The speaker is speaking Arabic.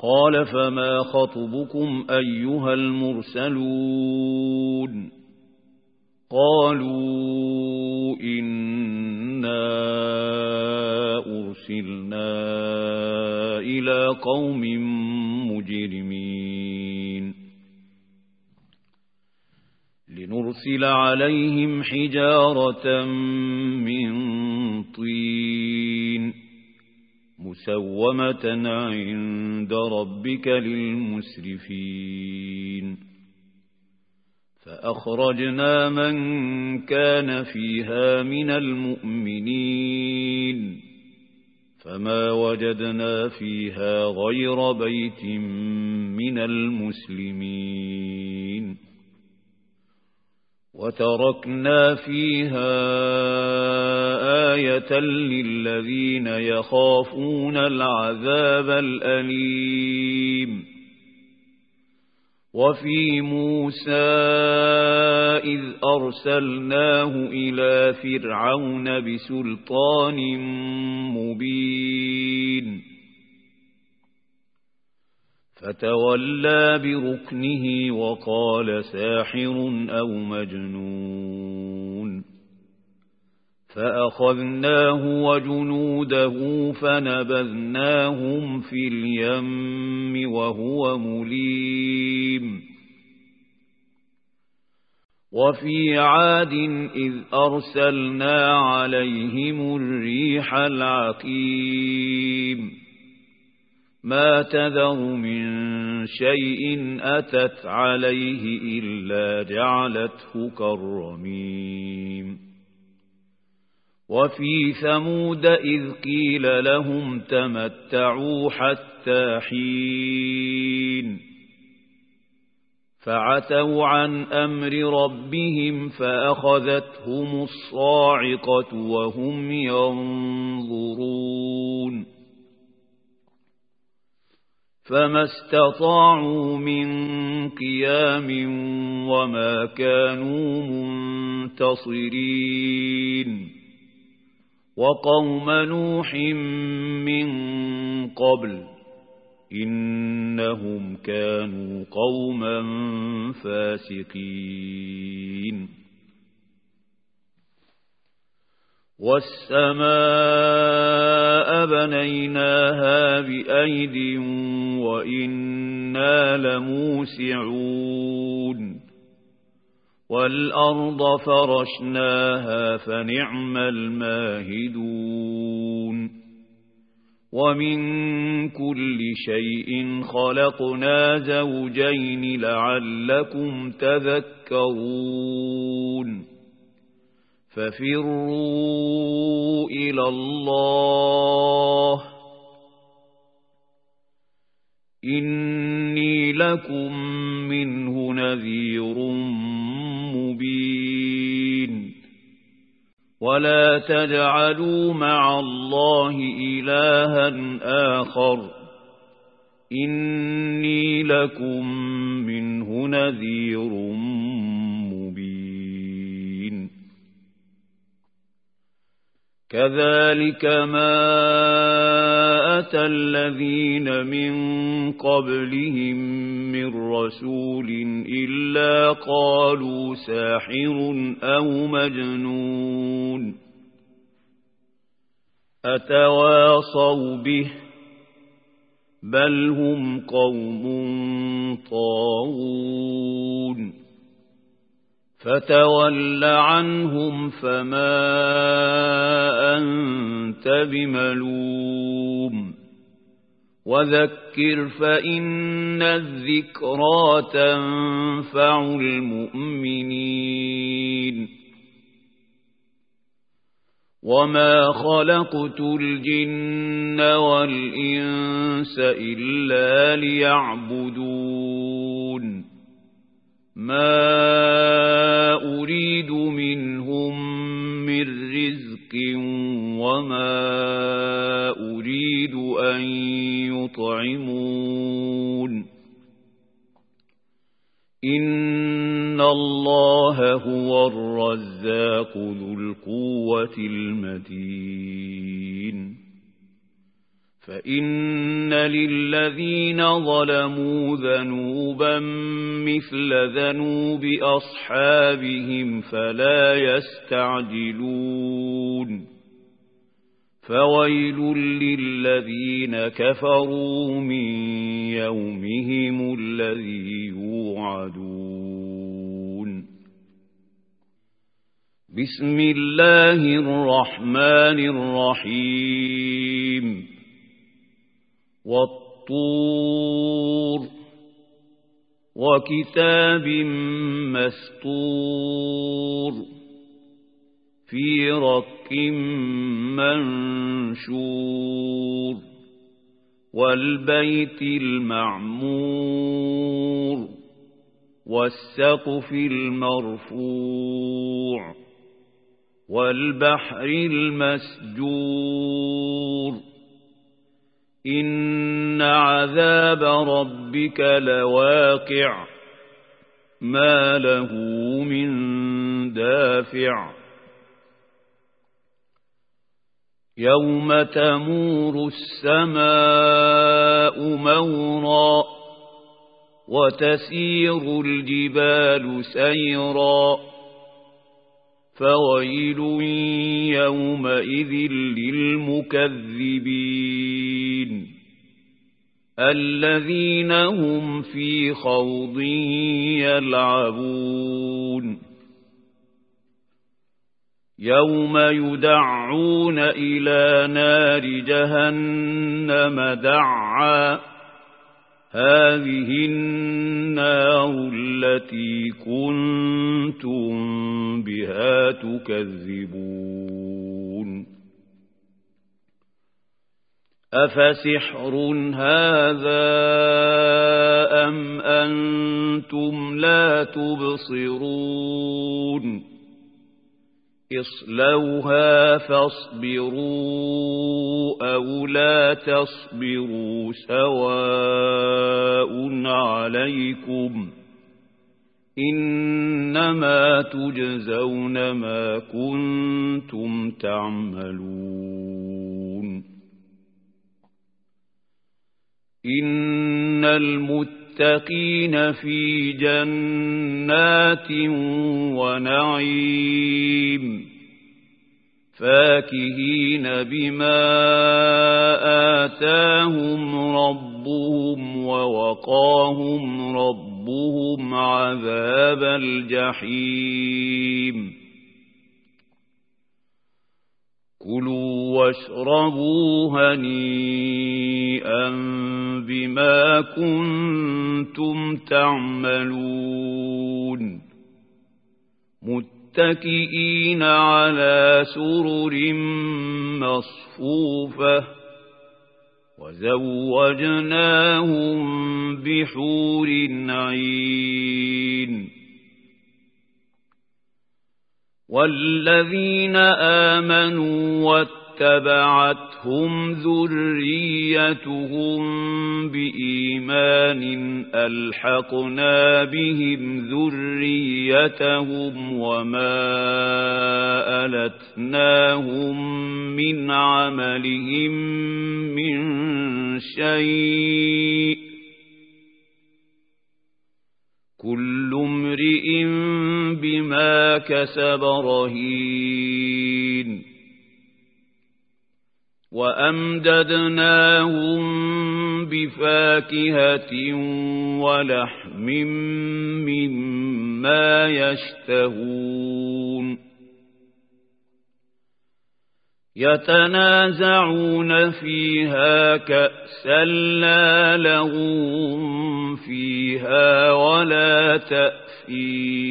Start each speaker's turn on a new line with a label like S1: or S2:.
S1: قال فما خطبكم أيها المرسلون قالوا إنا أرسلنا إلى قوم مجرمين لنرسل عليهم حجارة من طين مسومة عند ربك للمسرفين فأخرجنا من كان فيها من المؤمنين فما وجدنا فيها غير بيت من المسلمين وتركنا فيها آية للذين يخافون العذاب الأليم وفي موسى إذ أرسلناه إلى فرعون بسلطان مبين فتولى بركنه وقال ساحر أو مجنون فأخذناه وجنوده فنبذناهم في اليم وهو مليم وفي عاد إذ أرسلنا عليهم الريح العقيم ما تذر من شيء أتت عليه إلا جعلته كالرميم وفي ثمود إذ قيل لهم تمتعوا حتى حين فعتوا عن أمر ربهم فأخذتهم الصاعقة وهم ينظرون فما استطاعوا من قيام وما كانوا منتصرين وقوم نوح من قبل إنهم كانوا قوما فاسقين والسماء بنيناها بأيد وإنا لموسعون والأرض فرشناها فنعم الماهدون ومن كل شيء خلقنا زوجين لعلكم تذكرون ففروا إلى الله إني لكم منه نذير مبين ولا تجعلوا مع الله إلها آخر إني لكم منه نذير مبين كذلك ما أتى الذين من قبلهم من رسول إلا قالوا ساحر أو مجنون أتواصوا به بل هم قوم طاغون فتول عنهم فما أنت بملوم وذكر فإن الذكرى تنفع المؤمنين وما خلقت الجن والإنس إلا ليعبدون ما أريد منهم من رزق وما أريد أن يطعمون إن الله هو الرزاق ذو القوة المتين فإن للذين ظلموا ذنوبا مثل ذنوب أصحابهم فلا يستعجلون فويل للذين كفروا من يومهم الذي يوعدون بسم الله الرحمن الرحيم والطور وكتاب مسطور في رق منشور والبيت المعمور والسقف المرفوع والبحر المسجور إن عذاب ربك لواقع ما له من دافع يوم تمور السماء مورا وتسير الجبال سيرا فويل يومئذ للمكذبين الذين هم في خوض يلعبون يوم يدعون إلى نار جهنم دعا هذه النار التي كنتم بها تكذبون أفسحر هذا أم أنتم لا تبصرون اصلوها فاصبروا أو لا تصبروا سواء عليكم إنما تجزون ما كنتم تعملون إن المتقين في جنات ونعيم فاكهين بما آتاهم ربهم ووقاهم ربهم عذاب الجحيم كلوا واشربوا هنيئا بما كنتم تعملون متكئين على سرر مصفوفة وزوجناهم بحور عين والذين آمنوا واتبعتهم ذريتهم بإيمان ألحقنا بهم ذريتهم وما ألتناهم من عملهم من شيء كل امرئ بما كسب رهين وأمددناهم بفاكهة ولحم مما يشتهون يتنازعون فيها كأسا لا لغو فيها ولا تأثيم